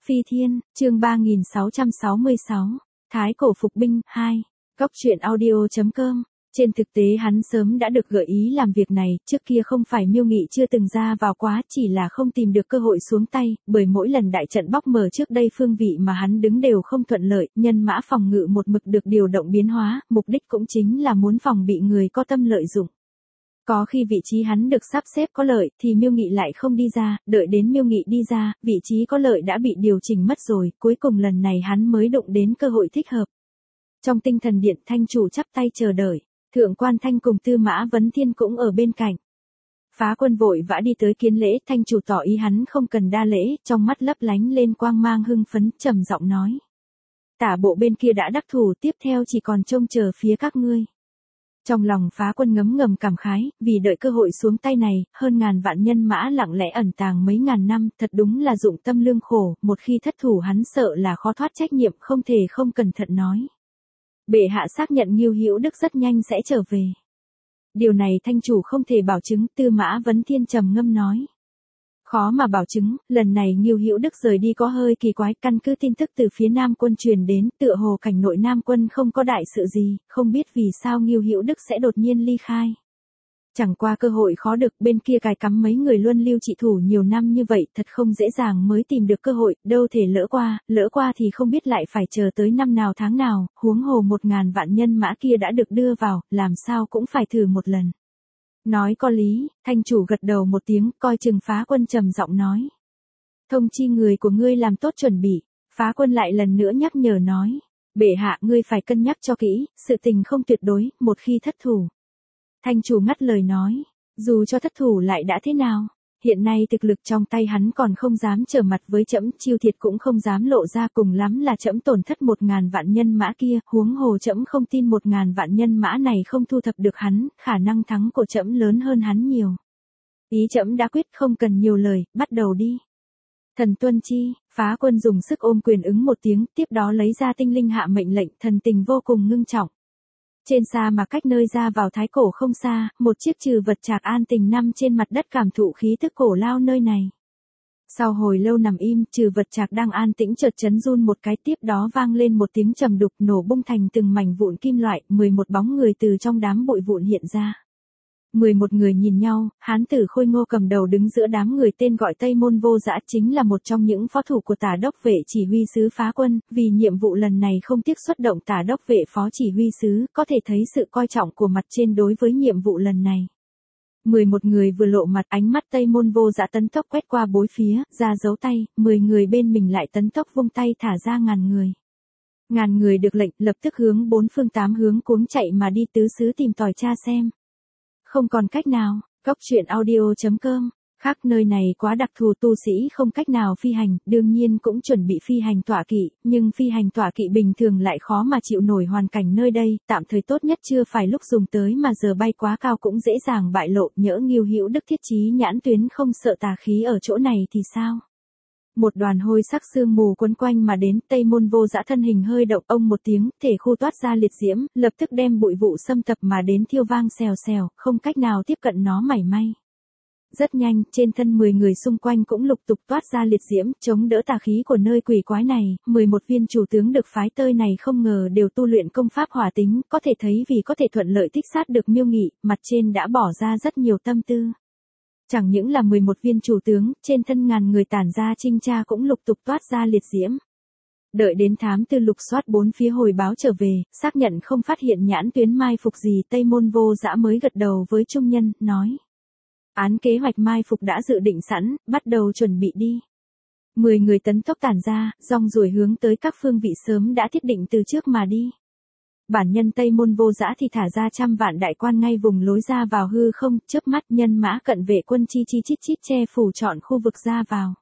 Phi Thiên, chương 3666, Thái cổ phục binh 2. Góc truyện audio.com. Trên thực tế hắn sớm đã được gợi ý làm việc này, trước kia không phải Miêu Nghị chưa từng ra vào quá, chỉ là không tìm được cơ hội xuống tay, bởi mỗi lần đại trận bóc mở trước đây phương vị mà hắn đứng đều không thuận lợi, nhân mã phòng ngự một mực được điều động biến hóa, mục đích cũng chính là muốn phòng bị người có tâm lợi dụng. Có khi vị trí hắn được sắp xếp có lợi thì Miêu Nghị lại không đi ra, đợi đến Miêu Nghị đi ra, vị trí có lợi đã bị điều chỉnh mất rồi, cuối cùng lần này hắn mới đụng đến cơ hội thích hợp. Trong tinh thần điện Thanh chủ chắp tay chờ đợi, Thượng quan Thanh cùng Tư Mã Vấn Thiên cũng ở bên cạnh. Phá Quân vội vã đi tới kiến lễ, Thanh chủ tỏ ý hắn không cần đa lễ, trong mắt lấp lánh lên quang mang hưng phấn, trầm giọng nói: Tả bộ bên kia đã đắc thủ, tiếp theo chỉ còn trông chờ phía các ngươi. Trong lòng Phá Quân ngấm ngầm cảm khái, vì đợi cơ hội xuống tay này, hơn ngàn vạn nhân mã lặng lẽ ẩn tàng mấy ngàn năm, thật đúng là dụng tâm lương khổ, một khi thất thủ hắn sợ là khó thoát trách nhiệm, không thể không cẩn thận nói. Bệ hạ xác nhận Ngưu Hữu Đức rất nhanh sẽ trở về. Điều này Thanh chủ không thể bảo chứng, Tư Mã Vấn Thiên trầm ngâm nói. Khó mà bảo chứng, lần này Ngưu Hữu Đức rời đi có hơi kỳ quái, căn cứ tin tức từ phía Nam quân truyền đến, tựa hồ cảnh nội Nam quân không có đại sự gì, không biết vì sao Ngưu Hữu Đức sẽ đột nhiên ly khai. Chẳng qua cơ hội khó được, bên kia cài cắm mấy người luân lưu trị thủ nhiều năm như vậy, thật không dễ dàng mới tìm được cơ hội, đâu thể lỡ qua thì không biết lại phải chờ tới năm nào tháng nào, huống hồ 1000 vạn nhân mã kia đã được đưa vào, làm sao cũng phải thử một lần. Nói có lý, Thanh chủ gật đầu một tiếng, coi chừng Phá Quân trầm giọng nói. Thông chi người của ngươi làm tốt chuẩn bị, Phá Quân lại lần nữa nhắc nhở nói. Bệ hạ ngươi phải cân nhắc cho kỹ, sự tình không tuyệt đối, một khi thất thủ. Thanh chủ ngắt lời nói, dù cho thất thủ lại đã thế nào, hiện nay thực lực trong tay hắn còn không dám trở mặt với trẫm, chiêu thiệt cũng không dám lộ ra, cùng lắm là trẫm tổn thất 1000 vạn nhân mã kia, huống hồ trẫm không tin 1000 vạn nhân mã này không thu thập được hắn, khả năng thắng của trẫm lớn hơn hắn nhiều. Ý trẫm đã quyết, không cần nhiều lời, bắt đầu đi. Thần tuân chi, Phá Quân dùng sức ôm quyền ứng một tiếng, tiếp đó lấy ra tinh linh hạ mệnh lệnh, thần tình vô cùng ngưng trọng. Trên xa mà cách nơi ra vào Thái cổ không xa, một chiếc trừ vật trạc an tình nằm trên mặt đất cảm thụ khí tức cổ lao nơi này. Sau hồi lâu nằm im, trừ vật trạc đang an tĩnh chợt chấn run một cái, tiếp đó vang lên một tiếng trầm đục, nổ bung thành từng mảnh vụn kim loại, 11 bóng người từ trong đám bụi vụn hiện ra. 11 người nhìn nhau, hán tử khôi ngô cầm đầu đứng giữa đám người, tên gọi Tây Môn Vô Dã, chính là một trong những phó thủ của Tả đốc vệ chỉ huy sứ Phá Quân, vì nhiệm vụ lần này không tiếc xuất động Tả đốc vệ phó chỉ huy sứ, có thể thấy sự coi trọng của mặt trên đối với nhiệm vụ lần này. 11 người vừa lộ mặt, ánh mắt Tây Môn Vô Dã tấn tốc quét qua bốn phía, ra dấu tay, 10 người bên mình lại tấn tốc vung tay thả ra ngàn người. Ngàn người được lệnh, lập tức hướng bốn phương tám hướng cuống chạy mà đi, tứ xứ tìm tòi tra xem. Không còn cách nào, góc truyện audio.com, khác nơi này quá đặc thù, tu sĩ không cách nào phi hành, đương nhiên cũng chuẩn bị phi hành tọa kỵ, nhưng phi hành tọa kỵ bình thường lại khó mà chịu nổi hoàn cảnh nơi đây, tạm thời tốt nhất chưa phải lúc dùng tới, mà giờ bay quá cao cũng dễ dàng bại lộ, nhỡ Ngưu Hữu Đức thiết trí nhãn tuyến không sợ tà khí ở chỗ này thì sao? Một đoàn hôi sắc sương mù quấn quanh mà đến, Tây Môn Vô Dã thân hình hơi động, ông một tiếng, thể khu toát ra liệt diễm, lập tức đem bụi vụ xâm tập mà đến, thiêu vang xèo xèo, không cách nào tiếp cận nó mảy may. Rất nhanh, trên thân 10 người xung quanh cũng lục tục toát ra liệt diễm, chống đỡ tà khí của nơi quỷ quái này, 11 viên chủ tướng được phái tới này không ngờ đều tu luyện công pháp hỏa tính, có thể thấy vì có thể thuận lợi thích sát được Miêu Nghị, mặt trên đã bỏ ra rất nhiều tâm tư. Chẳng những là 11 viên chủ tướng, trên thân ngàn người tản ra trinh tra cũng lục tục toát ra liệt diễm. Đợi đến thám tư lục soát bốn phía hồi báo trở về, xác nhận không phát hiện nhãn tuyến mai phục gì, Tây Môn Vô Dã mới gật đầu với trung nhân, nói. Án kế hoạch mai phục đã dự định sẵn, bắt đầu chuẩn bị đi. 10 người tấn tốc tản ra, rong ruổi hướng tới các phương vị sớm đã thiết định từ trước mà đi. Bản nhân Tây Môn Vô Dã thì thả ra 100 vạn đại quan ngay vùng lối ra vào hư không, chớp mắt nhân mã cận vệ quân chi chít chít che phủ trọn khu vực ra vào.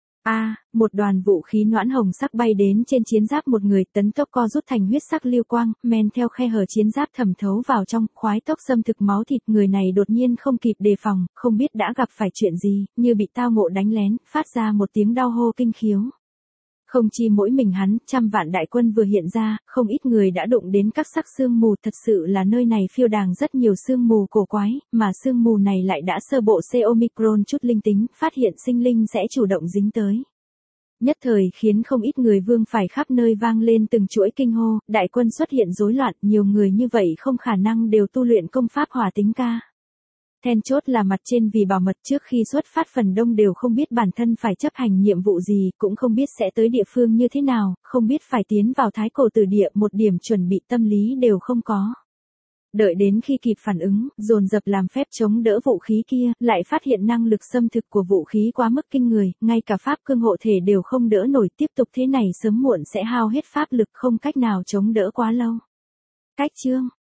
Một đoàn vũ khí noãn hồng sắc bay đến trên chiến giáp một người, tấn tốc co rút thành huyết sắc lưu quang, men theo khe hở chiến giáp thẩm thấu vào trong, khoái tốc xâm thực máu thịt, người này đột nhiên không kịp đề phòng, không biết đã gặp phải chuyện gì, như bị tao ngộ đánh lén, phát ra một tiếng đau hô kinh khiếu. Không chi mỗi mình hắn, 100 vạn đại quân vừa hiện ra, không ít người đã đụng đến các sắc sương mù, thật sự là nơi này phiêu đàng rất nhiều sương mù cổ quái, mà sương mù này lại đã sơ bộ C Omicron chút linh tính, phát hiện sinh linh sẽ chủ động dính tới. Nhất thời khiến không ít người vương phải khắp nơi vang lên từng chuỗi kinh hô, đại quân xuất hiện rối loạn, nhiều người như vậy không khả năng đều tu luyện công pháp hỏa tính ca. Then chốt là mặt trên vì bảo mật trước khi xuất phát phần đông đều không biết bản thân phải chấp hành nhiệm vụ gì, cũng không biết sẽ tới địa phương như thế nào, không biết phải tiến vào thái cổ tử địa, một điểm chuẩn bị tâm lý đều không có. Đợi đến khi kịp phản ứng, dồn dập làm phép chống đỡ vũ khí kia, lại phát hiện năng lực xâm thực của vũ khí quá mức kinh người, ngay cả pháp cương hộ thể đều không đỡ nổi, tiếp tục thế này sớm muộn sẽ hao hết pháp lực, không cách nào chống đỡ quá lâu. Cách chương